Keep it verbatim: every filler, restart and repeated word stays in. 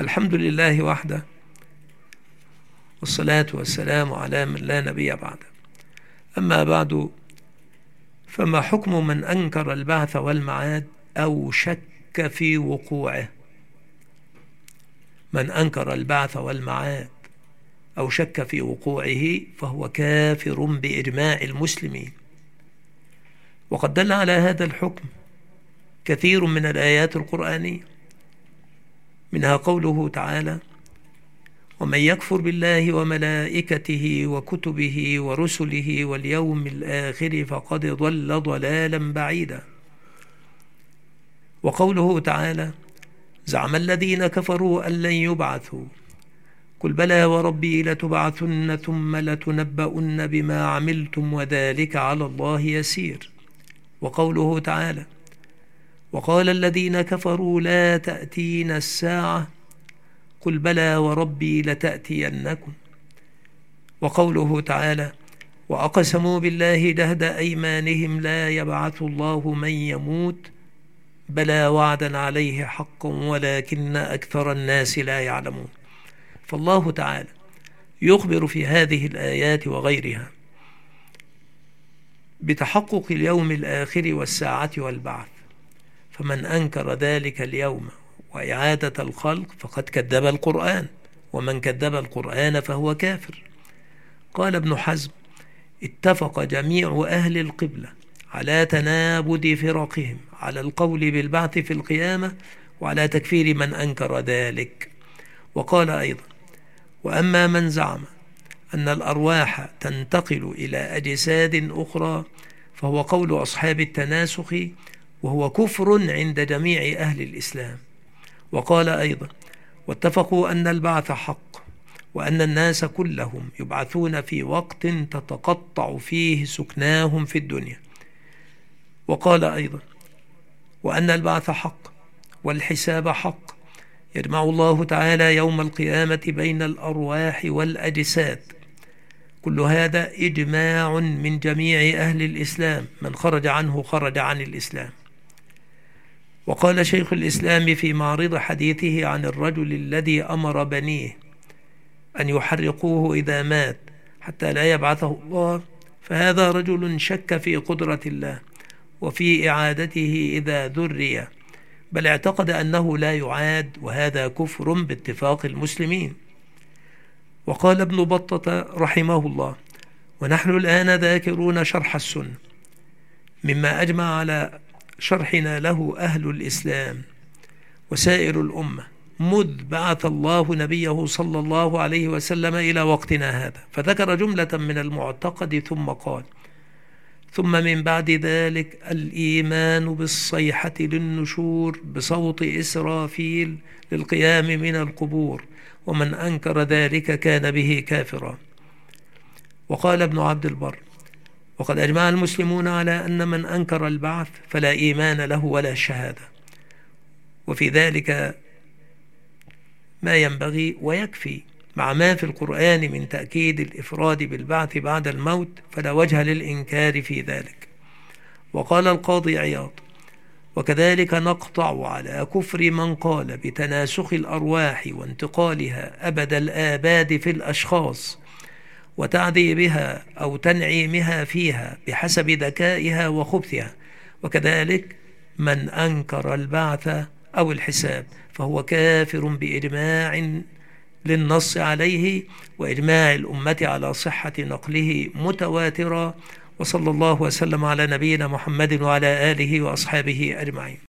الحمد لله وحده، والصلاة والسلام على من لا نبي بعده. أما بعد، فما حكم من أنكر البعث والمعاد أو شك في وقوعه؟ من أنكر البعث والمعاد أو شك في وقوعه فهو كافر بإجماع المسلمين. وقد دل على هذا الحكم كثير من الآيات القرآنية، منها قوله تعالى: ومن يكفر بالله وملائكته وكتبه ورسله واليوم الآخر فقد ضل ضلالا بعيدا. وقوله تعالى: زعم الذين كفروا أن لن يبعثوا قل بلى وربي لتبعثن ثم لتنبؤن بما عملتم وذلك على الله يسير. وقوله تعالى: وقال الذين كفروا لا تأتين الساعة قل بلى وربي لتأتينكم. وقوله تعالى: وأقسموا بالله جهد أيمانهم لا يبعث الله من يموت بلى وعدا عليه حقا ولكن أكثر الناس لا يعلمون. فالله تعالى يخبر في هذه الآيات وغيرها بتحقق اليوم الآخر والساعة والبعث، فمن أنكر ذلك اليوم وإعادة الخلق فقد كذب القرآن، ومن كذب القرآن فهو كافر. قال ابن حزم: اتفق جميع أهل القبلة على تنابد فرقهم على القول بالبعث في القيامة وعلى تكفير من أنكر ذلك. وقال أيضا: وأما من زعم أن الأرواح تنتقل إلى أجساد أخرى فهو قول أصحاب التناسخ، وهو كفر عند جميع أهل الإسلام. وقال أيضا: واتفقوا أن البعث حق، وأن الناس كلهم يبعثون في وقت تتقطع فيه سكناهم في الدنيا. وقال أيضا: وأن البعث حق والحساب حق، يجمع الله تعالى يوم القيامة بين الأرواح والأجساد. كل هذا إجماع من جميع أهل الإسلام، من خرج عنه خرج عن الإسلام. وقال شيخ الإسلام في معرض حديثه عن الرجل الذي أمر بنيه أن يحرقوه إذا مات حتى لا يبعثه الله: فهذا رجل شك في قدرة الله وفي إعادته إذا ذري، بل اعتقد أنه لا يعاد، وهذا كفر باتفاق المسلمين. وقال ابن بطة رحمه الله: ونحن الآن ذاكرون شرح السنة مما أجمع على شرحنا له أهل الإسلام وسائر الأمة مذ بعث الله نبيه صلى الله عليه وسلم إلى وقتنا هذا، فذكر جملة من المعتقد ثم قال: ثم من بعد ذلك الإيمان بالصيحة للنشور بصوت إسرافيل للقيام من القبور، ومن أنكر ذلك كان به كافرا. وقال ابن عبد البر: وقد أجمع المسلمون على أن من أنكر البعث فلا إيمان له ولا شهادة. وفي ذلك ما ينبغي ويكفي، مع ما في القرآن من تأكيد الإفراد بالبعث بعد الموت، فلا وجه للإنكار في ذلك. وقال القاضي عياض: وكذلك نقطع على كفر من قال بتناسخ الأرواح وانتقالها أبد الآباد في الأشخاص وتعذيبها أو تنعيمها فيها بحسب ذكائها وخبثها. وكذلك من أنكر البعث أو الحساب فهو كافر بإجماع للنص عليه، وإجماع الأمة على صحة نقله متواترا. وصلى الله وسلم على نبينا محمد وعلى آله وأصحابه أجمعين.